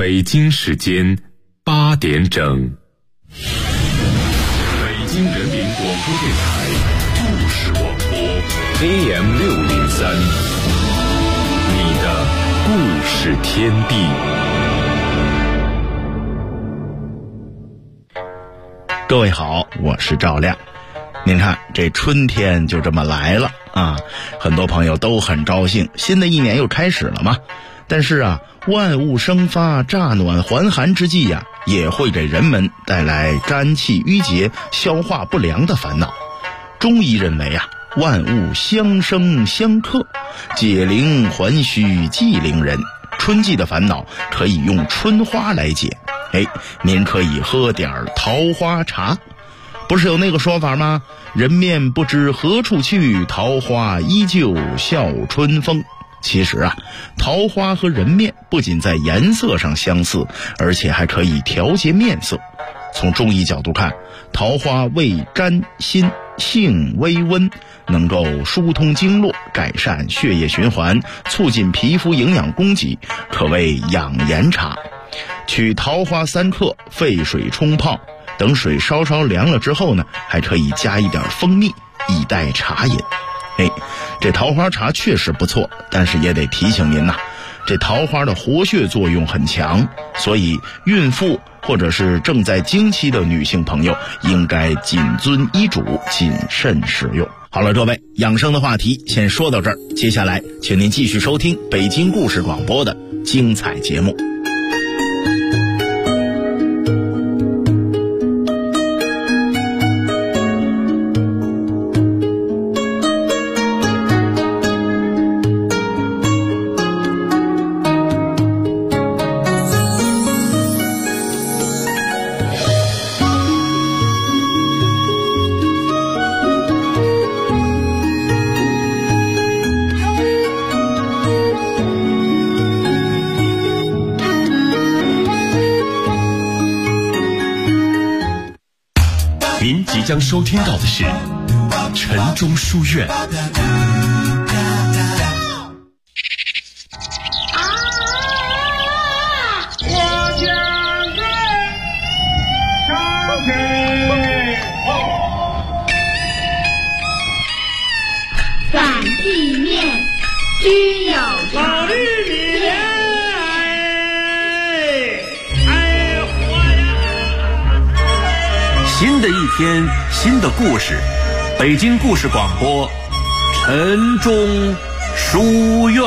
北京时间8点整。北京人民广播电台故事广播 AM603， 你的故事天地。 各位好，我是赵亮。您看，这春天就这么来了啊，很多朋友都很高兴，新的一年又开始了嘛。但是啊，万物生发、乍暖还寒之际呀，也会给人们带来肝气郁结、消化不良的烦恼。中医认为啊，万物相生相克，解铃还须系铃人。春季的烦恼可以用春花来解。您可以喝点桃花茶。不是有那个说法吗？人面不知何处去，桃花依旧笑春风。其实啊，桃花和人面不仅在颜色上相似，而且还可以调节面色。从中医角度看，桃花味甘辛，性微温，能够疏通经络，改善血液循环，促进皮肤营养供给，可谓养颜茶。取桃花3克，沸水冲泡，等水稍稍凉了之后呢，还可以加一点蜂蜜，以代茶饮。这桃花茶确实不错，但是也得提醒您呐，这桃花的活血作用很强，所以孕妇或者是正在经期的女性朋友应该谨遵医嘱，谨慎使用。好了，各位，养生的话题先说到这儿，接下来请您继续收听北京故事广播的精彩节目。 您即将收听到的是晨钟书院。 反地面均有老绿里面， 新的一天，新的故事，北京故事广播，晨钟书院。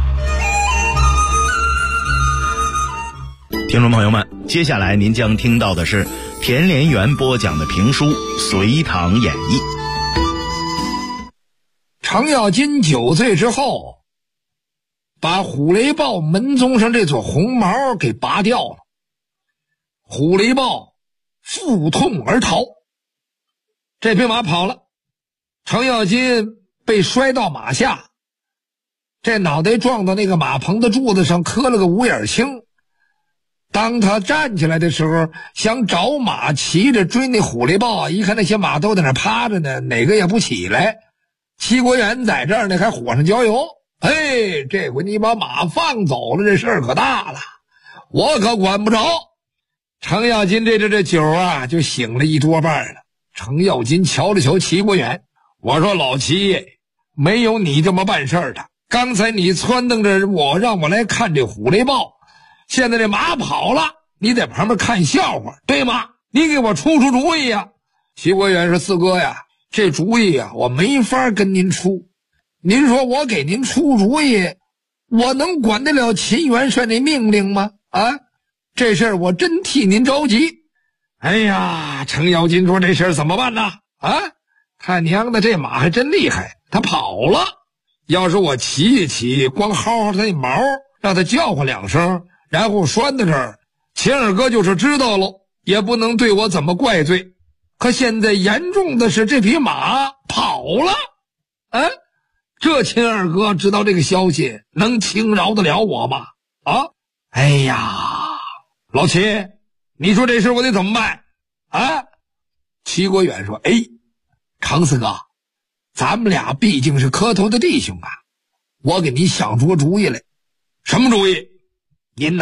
听众朋友们，接下来您将听到的是田连元播讲的评书《隋唐演义》。 程咬金9岁之后，把虎雷豹门宗上这撮红毛给拔掉了。虎雷豹腹痛而逃，这匹马跑了，程咬金被摔到马下，这脑袋撞到那个马棚的柱子上，磕了个五眼青。当他站起来的时候，想找马骑着追那虎雷豹，一看那些马都在那趴着呢，哪个也不起来。齐国元在这儿呢，还火上浇油。这回你把马放走了，这事儿可大了，我可管不着。程咬金这酒啊，就醒了一多半了。程咬金瞧了瞧齐国元，我说老齐，没有你这么办事儿的。刚才你撺掇着我，让我来看这虎雷豹，现在这马跑了，你在旁边看笑话，对吗？你给我出主意呀。齐国元说，四哥呀，这主意啊，我没法跟您出。您说我给您出主意，我能管得了秦元帅那命令吗？这事儿我真替您着急。程咬金说，这事儿怎么办呢？他娘的，这马还真厉害，他跑了。要是我骑一骑，光薅薅他那毛，让他叫唤2声，然后拴在这儿，秦二哥就是知道了，也不能对我怎么怪罪。可现在严重的是，这匹马跑了。这秦二哥知道这个消息，能轻饶得了我吗？老齐，你说这事我得怎么办？齐国远说，程四哥，咱们俩毕竟是磕头的弟兄啊，我给你想出个主意来。什么主意？您呐，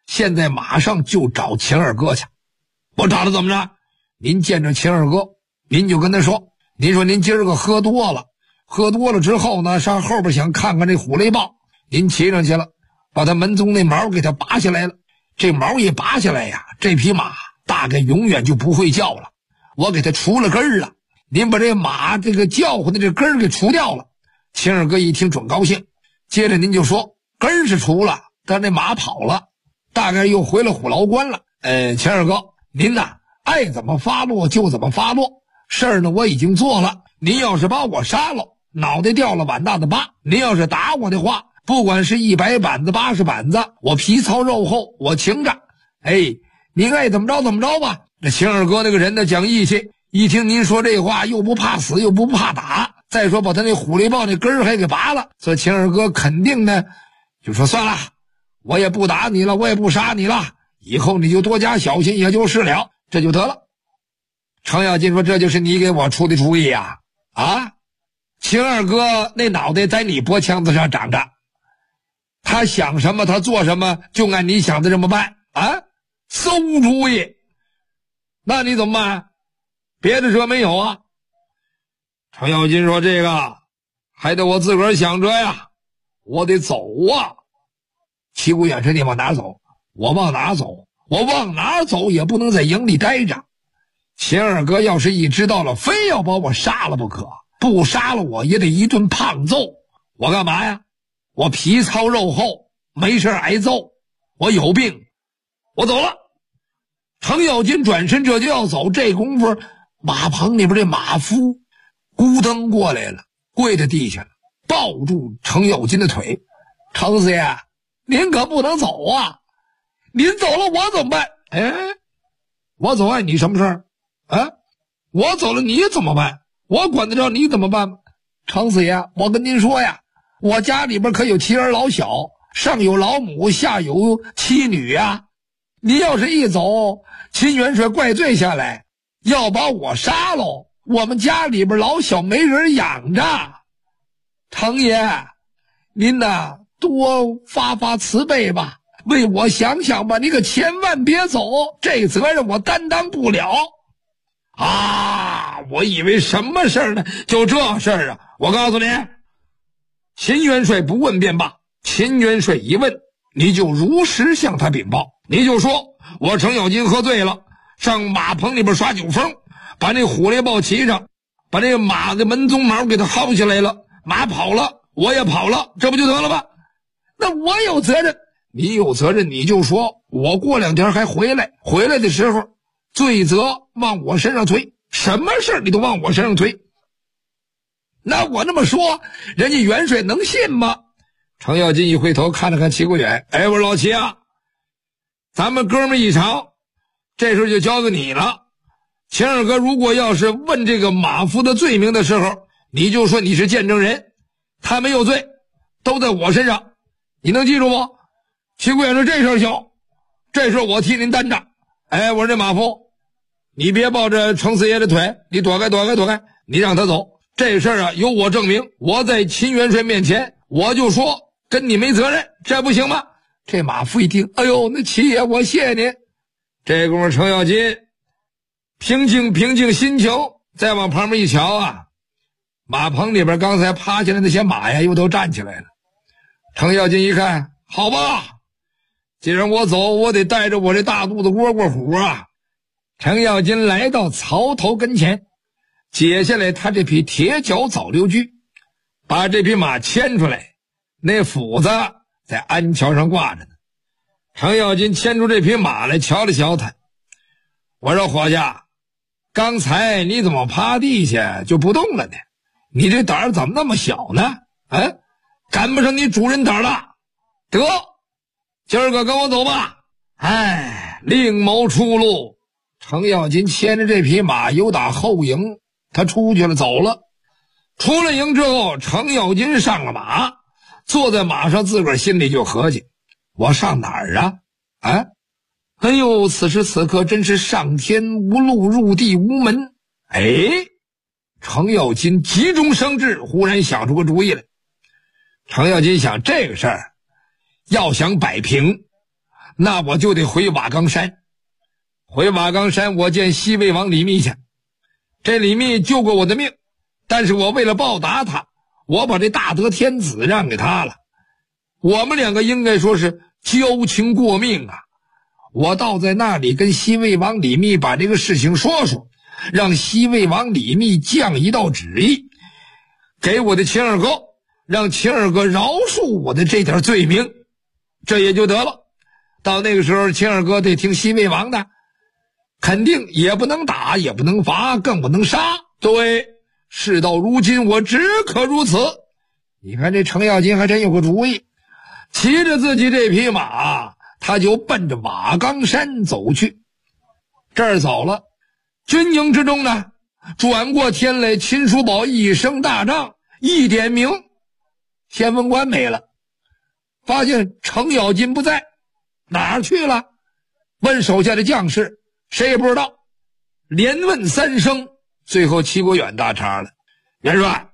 现在马上就找秦二哥去。我找他怎么着？您见着秦二哥，您就跟他说，您说您今儿个喝多了之后呢，上后边想看看这虎雷豹，您骑上去了，把他门中那毛给他拔下来了。这毛一拔下来呀，这匹马大概永远就不会叫了。我给他除了根儿了，您把这马这个叫唤的这根儿给除掉了。秦二哥一听准高兴，接着您就说根儿是除了，但这马跑了，大概又回了虎牢关了。秦二哥，您呐爱怎么发落就怎么发落，事儿呢我已经做了。您要是把我杀了，脑袋掉了碗大的疤；您要是打我的话，不管是100板子80板子，我皮糙肉厚，我情着。您爱怎么着怎么着吧。这秦二哥那个人呢讲义气，一听您说这话，又不怕死又不怕打，再说把他那虎雷豹那根儿还给拔了，所以秦二哥肯定呢就说算了，我也不打你了，我也不杀你了，以后你就多加小心也就是了，这就得了。程咬金说这就是你给我出的主意呀？秦二哥那脑袋在你脖腔子上长着，他想什么他做什么就按你想的这么办馊主意。那你怎么办？别的辙没有啊？程咬金说这个还得我自个儿想着呀，我得走啊。齐国远说你往哪走？我往哪走？我往哪走也不能在营里待着。秦二哥要是一知道了，非要把我杀了不可，不杀了我也得一顿胖揍。我干嘛呀？我皮糙肉厚，没事挨揍，我有病，我走了。程咬金转身这就要走，这功夫马棚里边这马夫咕噔过来了，跪在地下了，抱住程咬金的腿。程四爷，您可不能走啊，您走了我怎么办？我走你什么事儿我走了你怎么办？我管得着你怎么办吗？程四爷，我跟您说呀，我家里边可有妻儿老小，上有老母，下有妻女呀。你要是一走，秦元帅怪罪下来，要把我杀喽，我们家里边老小没人养着。程爷，您呐多发发慈悲吧，为我想想吧，你可千万别走，这责任我担当不了。我以为什么事儿呢？就这事儿啊！我告诉你，秦元帅不问便罢，秦元帅一问，你就如实向他禀报，你就说我程咬金喝醉了，上马棚里边耍酒疯，把那虎雷豹骑上，把那马的门鬃毛给他薅下来了，马跑了，我也跑了，这不就得了吧？那我有责任，你有责任你就说，我过2天还回来，回来的时候罪责往我身上推，什么事你都往我身上推。那我那么说，人家元帅能信吗？程咬金一回头看了看齐国远，我说老齐啊，咱们哥们一场，这时候就交给你了。秦二哥如果要是问这个马夫的罪名的时候，你就说你是见证人，他没有罪，都在我身上，你能记住不？齐国远说这事儿行，这事儿我替您担着。我说这马夫，你别抱着程四爷的腿，你躲开，你让他走。这事儿啊，由我证明，我在秦元帅面前，我就说跟你没责任，这不行吗？这马夫一听，那齐爷我谢您。这功夫程咬金平静心情，再往旁边一瞧马棚里边刚才趴下来那些马呀，又都站起来了。程咬金一看，好吧，既然我走，我得带着我这大肚子窝虎啊。程咬金来到槽头跟前，解下来他这匹铁脚早溜驹，把这匹马牵出来，那斧子在鞍桥上挂着呢。程咬金牵出这匹马来，瞧了瞧他，我说伙计，刚才你怎么趴地下就不动了呢？你这胆儿怎么那么小呢？赶不上你主人胆了。得，今儿个跟我走吧。另谋出路。程咬金牵着这匹马由打后营，他出去了，走了。出了营之后，程咬金上了马，坐在马上，自个儿心里就合计，我上哪儿啊？此时此刻真是上天无路，入地无门。程咬金急中生智，忽然想出个主意来。程咬金想，这个事儿要想摆平， 那我就得回瓦岗山。回瓦岗山，我见西魏王李密去。这李密救过我的命，但是我为了报答他，我把这大德天子让给他了。我们两个应该说是交情过命啊。我倒在那里跟西魏王李密把这个事情说说，让西魏王李密降一道旨意给我的秦二哥，让秦二哥饶恕我的这点罪名，这也就得了。到那个时候，秦二哥得听西魏王的，肯定也不能打，也不能罚，更不能杀。对，事到如今，我只可如此。你看这程咬金还真有个主意，骑着自己这匹马，他就奔着瓦岗山走去。这儿走了，军营之中呢，转过天来，秦叔宝一声大帐，一点名，先锋官没了，发现程咬金不在，哪儿去了？问手下的将士，谁也不知道，连问3声，最后齐国远大茬了。元帅，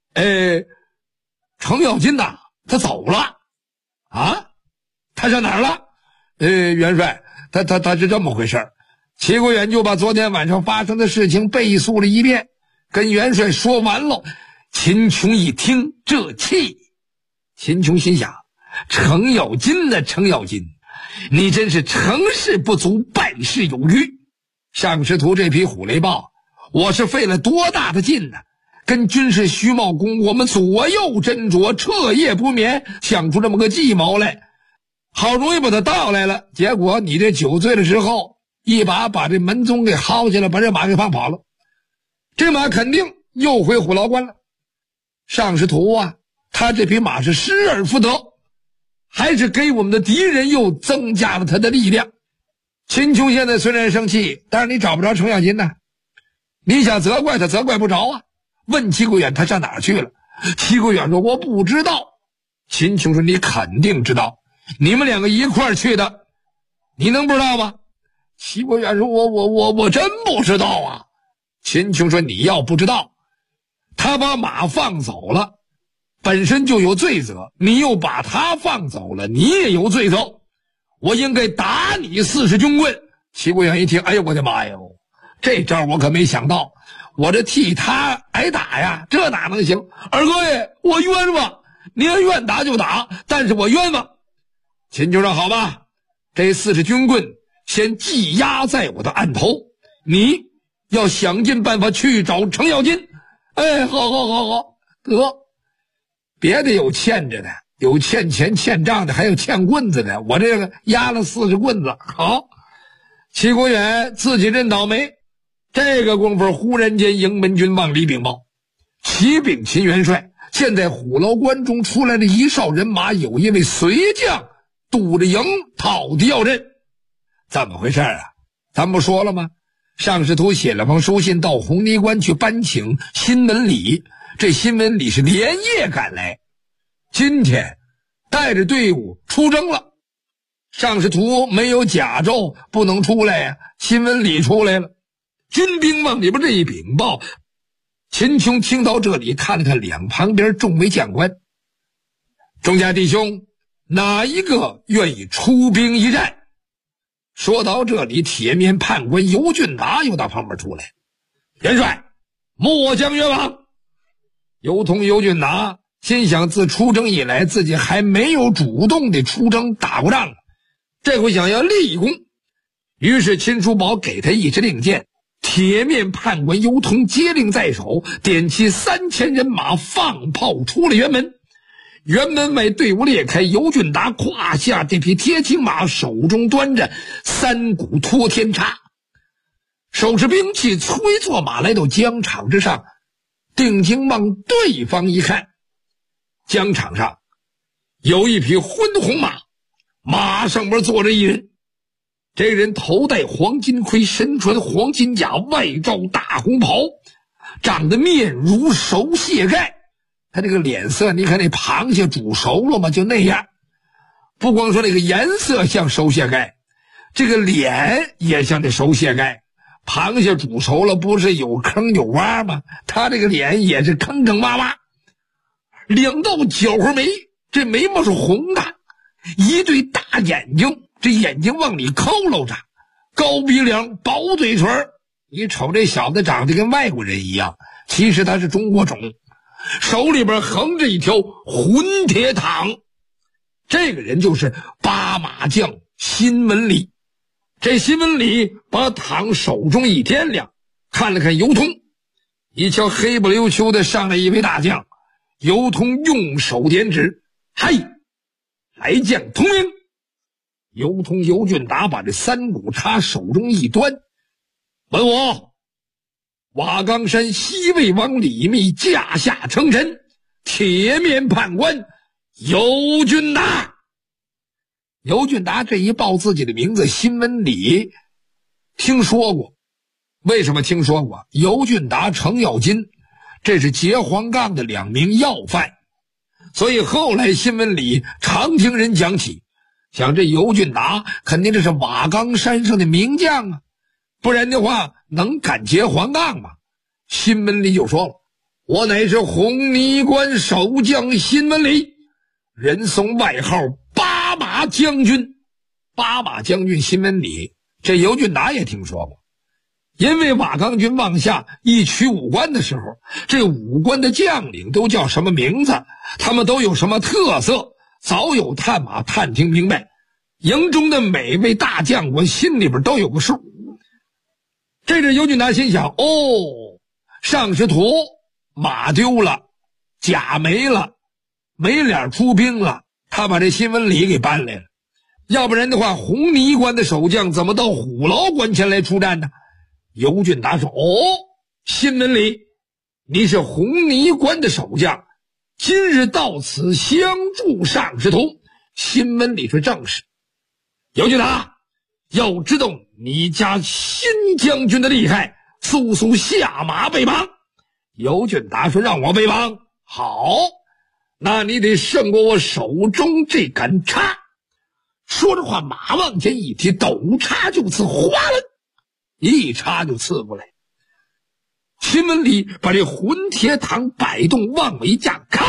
程咬金呐，他走了啊？他上哪儿了？元帅，他是这么回事。齐国远就把昨天晚上发生的事情背述了一遍，跟元帅说完了。秦琼一听这气，秦琼心想，程咬金呢，程咬金，你真是成事不足，败事有余。上师徒这匹虎雷豹，我是费了多大的劲呢，跟军事徐茂公我们左右斟酌，彻夜不眠，想出这么个计谋来，好容易把他盗来了。结果你这酒醉了之后，一把把这门宗给薅下来，把这马给放跑了。这马肯定又回虎牢关了。上师徒啊，他这匹马是失而复得，还是给我们的敌人又增加了他的力量。秦琼现在虽然生气，但是你找不着程咬金呢，你想责怪他责怪不着啊。问齐国远他上哪儿去了？齐国远说我不知道。秦琼说你肯定知道，你们两个一块儿去的，你能不知道吗？齐国远说我真不知道啊。秦琼说你要不知道，他把马放走了，本身就有罪责，你又把他放走了，你也有罪责，我应该打你40军棍。齐国远一听，哎呦我的妈哟，这招我可没想到，我这替他挨打呀，这哪能行？二哥爷，我冤枉，您愿打就打，但是我冤枉。秦就说好吧，这40军棍先系压在我的案头，你要想尽办法去找程咬金。好，得，别的有欠着的，有欠钱欠账的，还有欠棍子的，我这个压了40棍子。好，齐国远自己认倒霉。这个功夫，忽然间营门军往里禀报，启禀秦元帅，现在虎牢关中出来了一哨人马，有一位随将堵着营，讨敌要刃。怎么回事啊？咱不说了吗？上师徒写了封书信到红泥关去搬请新闻礼，这新闻礼是连夜赶来，今天带着队伍出征了。上师徒没有甲胄不能出来呀，新闻礼出来了。军兵往里边这一禀报，秦琼听到这里，看了看两旁边众位将官，众家弟兄，哪一个愿意出兵一战？说到这里，铁面判官尤俊达又到旁边出来，元帅，末将愿往。尤通尤俊达心想，自出征以来，自己还没有主动的出征打过仗，这回想要立功。于是秦叔宝给他一支令箭，铁面判官尤通接令在手，点起3000人马，放炮出了辕门。辕门外队伍裂开，尤俊达胯下这匹铁青马，手中端着3股托天叉，手持兵器，催坐马来到疆场之上，定睛往对方一看，疆场上有一匹昏红马，马上边坐着一人，这个人头戴黄金盔，身穿黄金甲，外罩大红袍，长得面如熟蟹盖。他这个脸色，你看那螃蟹煮熟了吗？就那样。不光说那个颜色像熟蟹盖，这个脸也像这熟蟹盖。螃蟹煮熟了不是有坑有洼吗？他这个脸也是坑坑洼洼。2道角眉，这眉毛是红的，一对大眼睛这眼睛往里佝偻着，高鼻梁，薄嘴唇，你瞅这小子长得跟外国人一样，其实他是中国种，手里边横着一条混铁镗。这个人就是八马将辛文礼。这辛文礼把镗手中一掂量，看了看尤通，一瞧黑不溜秋的上来一位大将，尤通用手点指，嗨，来将同名。尤通尤俊达把这三股叉手中一端，问我瓦岗山西魏王李密驾下称臣，铁面判官尤俊达。尤俊达这一报自己的名字辛文礼，听说过。为什么听说过？尤俊达、程咬金，这是劫黄杠的2名要犯，所以后来辛文礼常听人讲起，想这尤俊达肯定这是瓦岗山上的名将啊，不然的话能敢劫黄杠吗？辛文礼就说了，我乃是红泥关守将辛文礼，人送外号八马将军。八马将军辛文礼，这尤俊达也听说过。因为瓦岗军往下一取武关的时候，这武关的将领都叫什么名字，他们都有什么特色，早有探马探听明白，营中的每位大将官心里边都有个数。这个尤俊达心想，哦，上师徒马丢了，甲没了，没脸出兵了，他把这辛文礼给搬来了。要不然的话，红泥关的守将怎么到虎牢关前来出战呢？尤俊达说，哦，辛文礼，你是红泥关的守将，今日到此相助上师徒。辛文礼说，正是。尤俊达，要知道你家辛将军的厉害，速速下马备帮。尤俊达说，让我备帮，好，那你得胜过我手中这杆叉。说着话，马往前一提，抖叉就刺，哗啦，一叉就刺过来。辛文礼把这混铁镗摆动，往尾架开，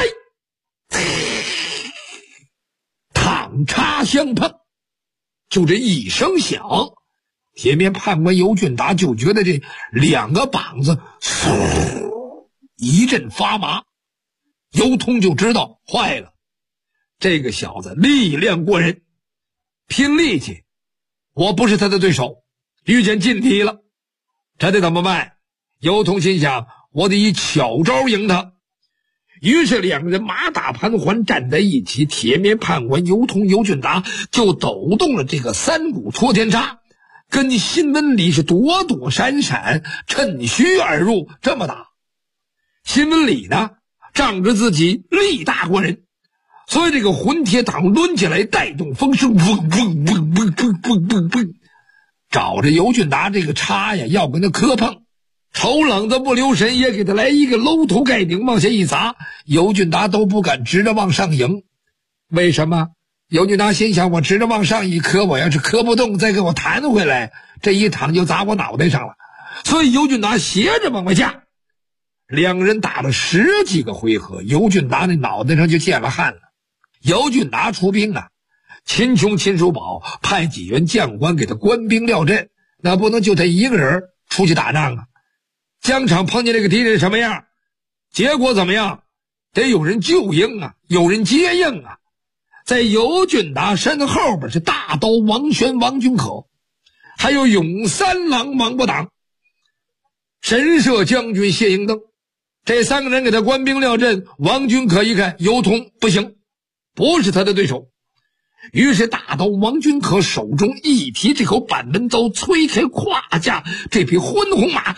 镗叉相碰，就这一声响，铁面判官尤俊达就觉得这2个膀子一阵发麻。尤通就知道坏了，这个小子力量过人，拼力气，我不是他的对手，遇见劲敌了，这得怎么办？尤通心想，我得以巧招赢他。于是2人马打盘桓站在一起，铁面判官尤通尤俊达就抖动了这个3股戳天叉，跟辛文礼是躲躲闪闪，趁虚而入，这么打。辛文礼呢，仗着自己力大过人，所以这个混铁镗抡起来，带动风声，嗡嗡嗡嗡嗡嗡嗡嗡，找着尤俊达这个叉呀，要跟他磕碰。瞅冷子不留神，也给他来一个搂头盖顶往下一砸，尤俊达都不敢直着往上迎。为什么？尤俊达心想，我直着往上一磕，我要是磕不动，再给我弹回来，这一躺就砸我脑袋上了。所以尤俊达斜着往外架。2人打了10几个回合，尤俊达那脑袋上就见了汗了。尤俊达出兵啊，秦琼、秦叔宝派几员将官给他官兵料阵，那不能就他一个人出去打仗啊。疆场碰见这个敌人什么样，结果怎么样，得有人救应啊，有人接应啊。在尤俊达身后边是大刀王宣、王君可，还有勇三郎王伯党、神社将军谢应登。这3个人给他官兵料阵，王君可一看尤通不行，不是他的对手，于是大刀王君可手中一提这口板门刀，催开胯下，这匹昏红马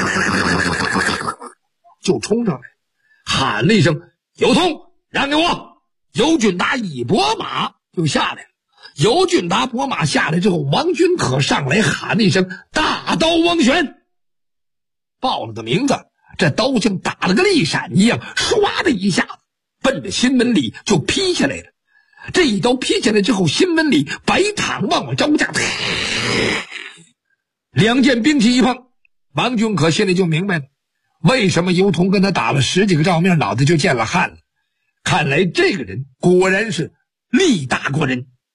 就冲上来，喊了一声，尤通让给我。尤俊达一拨马就下来了。尤俊达拨马下来之后，王君可上来喊了一声，大刀王玄，报了个名字，这刀像打了个利闪一样，唰的一下子奔着辛文礼就劈下来了。这一刀劈下来之后，辛文礼摆镗往我招架，2件兵器一碰，王君可心里就明白了，为什么尤通跟他打了10几个照面，脑袋就见了汗了。看来这个人果然是力大过人。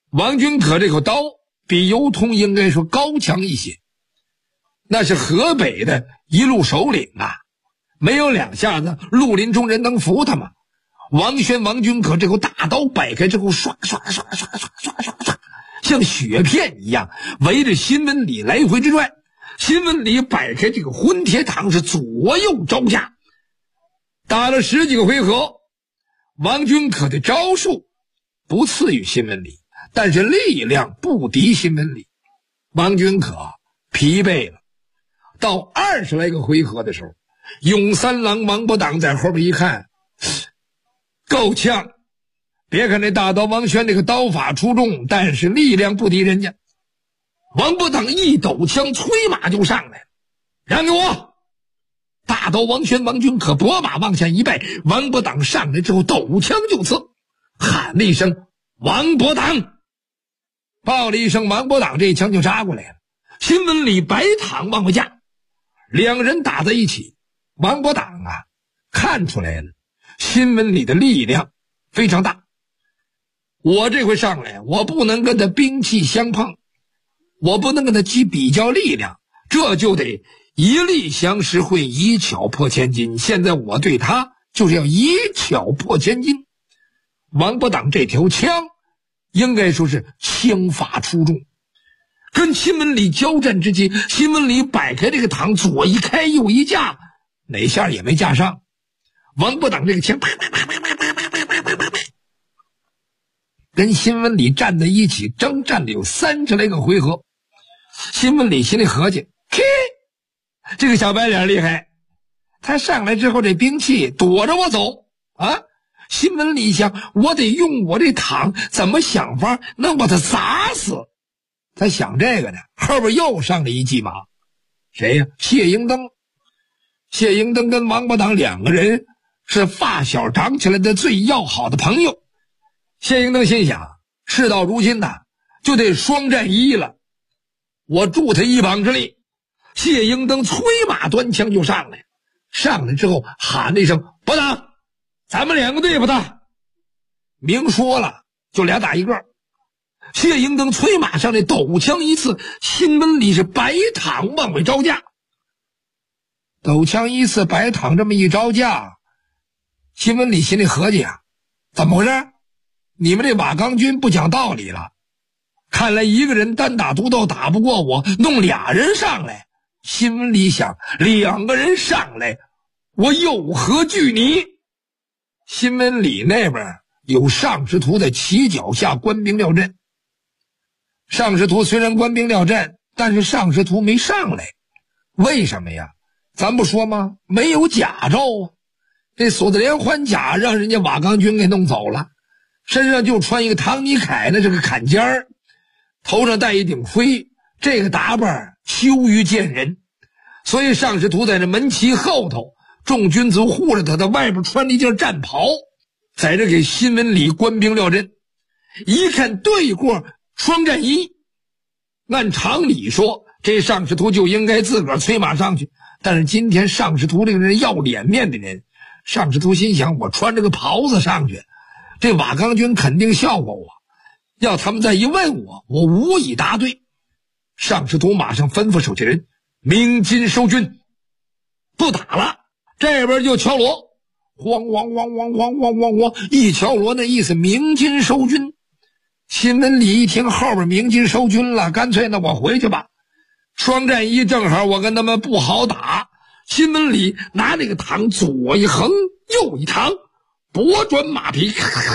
王君可这口刀比尤通应该说高强一些，那是河北的一路首领啊，没有两下子绿林中人能服他吗？王宣、王君可这口大刀摆开之后，刷刷刷刷刷刷刷刷，像雪片一样围着新闻里来回之转。新闻里摆开这个混铁堂是左右招架，打了10几个回合。王君可的招数不次于新闻里，但是力量不敌新闻里。王君可疲惫了。到20来个回合的时候，永三郎王伯党在后边一看，够呛。别看这大刀王宣这个刀法出众，但是力量不敌人家。王伯党一抖枪，催马就上来了，让给我！大刀王宣、王君可拨马往前一拜，王伯党上来之后抖枪就刺，喊了一声王伯党，报了一声王伯党，这一枪就扎过来了。新闻里白躺往回架，两人打在一起。王伯党啊，看出来了，新闻里的力量非常大。我这回上来，我不能跟他兵器相碰，我不能跟他比较力量，这就得一力降十会，一巧破千金。现在我对他就是要一巧破千金。王伯党这条枪应该说是枪法出众，跟新闻里交战之际，新闻里摆开这个膛，左一开右一架，哪下也没架上。王伯党这个枪啪啪啪啪啪啪啪啪啪啪，跟新闻里站在一起，征战了有30来个回合。新闻里心里合计，嘿，这个小白脸厉害，他上来之后这兵器躲着我走啊。新闻里想，我得用我这膛怎么想法能把他砸死。他想这个呢，后边又上了一骑马，谁呀？谢英登。谢英登跟王伯党两个人是发小长起来的最要好的朋友。谢英登心想，事到如今呐，就得双战一了，我助他一膀之力。谢英登催马端枪就上来，上来之后喊了一声伯党，咱们两个对付他。明说了就俩打一个。谢英登催马上来，抖枪一刺，新闻里是白躺往外招架。抖枪一刺，白躺这么一招架，新闻里心里合计啊，怎么回事？你们这瓦岗军不讲道理了，看来一个人单打独斗打不过我，弄俩人上来。新闻里想，两个人上来，我有何惧你？新闻里那边有尚士图在旗脚下官兵料阵。尚士图虽然官兵料阵，但是尚士图没上来，为什么呀？咱不说吗？没有甲胄啊！这锁子连环甲让人家瓦岗军给弄走了，身上就穿一个唐尼凯，那是个坎肩儿，头上戴一顶盔，这个打扮羞于见人。所以尚士图在这门旗后头，众军卒护着他，在外边穿了一件战袍，在这给新闻里官兵料阵。一看对过双战一，按常理说这尚士图就应该自个儿催马上去，但是今天尚士图这个人要脸面的人，尚士图心想，我穿这个袍子上去，这瓦岗军肯定笑话我，要他们再一问我，我无以答对。尚士图马上吩咐手下人鸣金收军，不打了。这边就敲锣，咣咣咣咣咣咣咣咣，一敲锣那意思鸣金收军。新闻里一听后边鸣金收军了，干脆呢我回去吧。双战一正好我跟他们不好打。新闻里拿那个膛左一横右一膛，拨转马匹，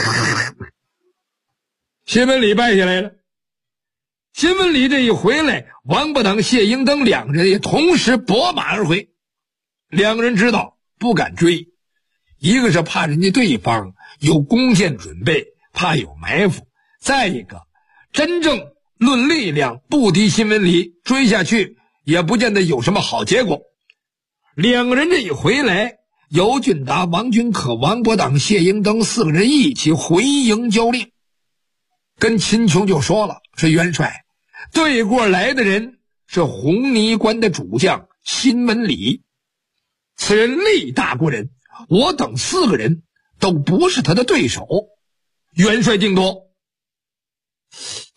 新闻里败下来了。新闻里这一回来，王伯党、谢英登两人也同时拨马而回。两个人知道不敢追，一个是怕人家对方有弓箭准备，怕有埋伏，再一个真正论力量不敌新闻里，追下去也不见得有什么好结果。两个人这一回来，尤俊达、王君可、王伯党、谢英登四个人一起回营交令，跟秦琼就说了，说元帅，对过来的人是红泥关的主将新闻里，此人力大过人，我等4个人都不是他的对手，元帅定夺。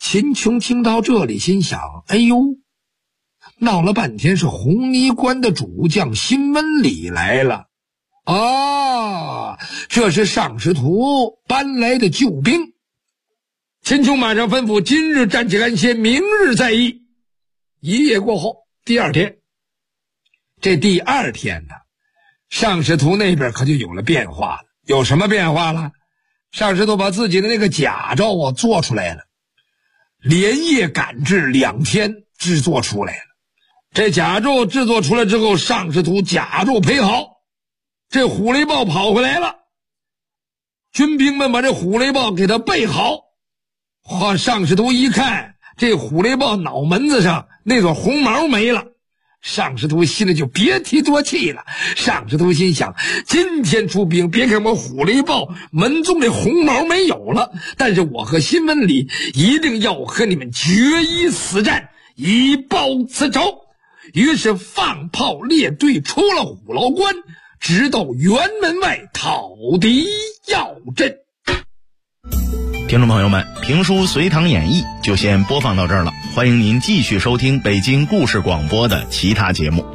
秦琼听到这里心想，哎呦，闹了半天是红泥关的主将辛文礼来了啊！这是上师徒搬来的救兵。秦琼马上吩咐今日战起安歇，明日再议。一夜过后，第二天，这第二天呢，上师徒那边可就有了变化了。有什么变化了？上师徒把自己的那个甲胄做出来了，连夜赶制2天制作出来了。这甲胄制作出来之后，上师徒甲胄配好，这虎雷豹跑回来了，军兵们把这虎雷豹给他备好。上师徒一看，这虎雷豹脑门子上那撮红毛没了，上师徒心里就别提多气了。上师徒心想，今天出兵，别看我虎雷豹门中的红毛没有了，但是我和辛文礼一定要和你们决一死战，以报此仇。于是放炮列队出了虎牢关，直到辕门外讨敌要阵。 听众朋友们，评书《隋唐演义》就先播放到这儿了，欢迎您继续收听北京故事广播的其他节目。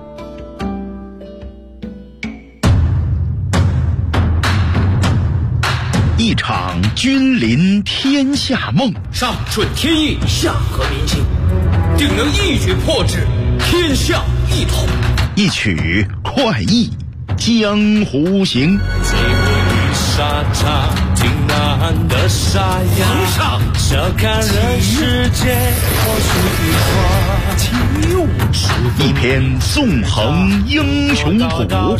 一场君临天下梦， 上顺天意，下合民心，定能一举破之，天下一统。 一曲快意江湖行。 沙场挺难的沙哑，笑看人世间或许一花， 一篇纵横英雄谱，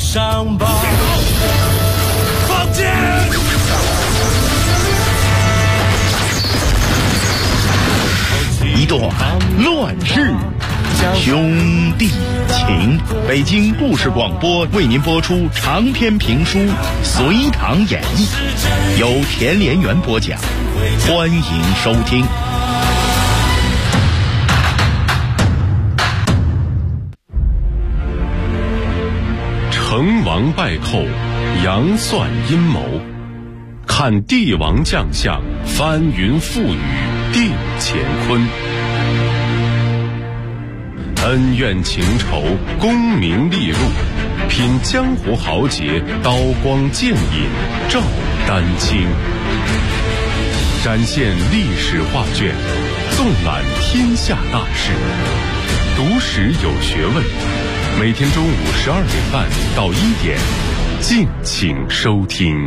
放箭， 一段乱世兄弟情。北京故事广播为您播出长篇评书《隋唐演义》，由田连元播讲，欢迎收听。 成王败寇，杨算阴谋，看帝王将相，翻云覆雨定乾坤。恩怨情仇，功名利禄，品江湖豪杰，刀光剑影照丹青。展现历史画卷，纵览天下大事，读史有学问。每天中午12点半到1点，敬请收听。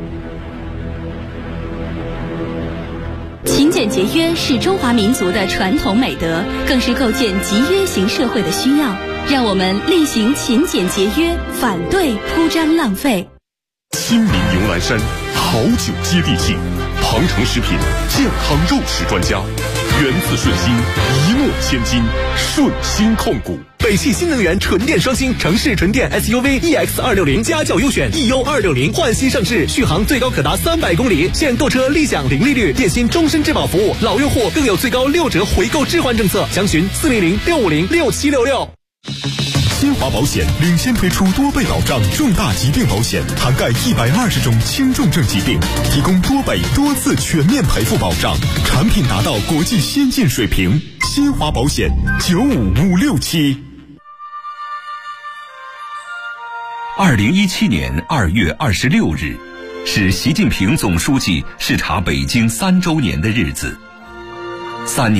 勤俭节约是中华民族的传统美德，更是构建集约型社会的需要。让我们厉行勤俭节约，反对铺张浪费。 亲民牛栏山，好酒接地气，庞城食品健康肉食专家，源自顺心，一诺千金，顺心控股。 北汽新能源纯电双星城市纯电 SUV EX260家轿优选 EU260焕新上市，续航最高可达300公里，现购车立享零利率，电信终身质保服务，老用户更有最高6折回购置换政策，详询400-650-6766。 新华保险领先推出多倍保障重大疾病保险，涵盖120种轻重症疾病，提供多倍多次全面赔付保障，产品达到国际先进水平。新华保险95567。 2017年2月26日，是习近平总书记视察北京3周年的日子。3年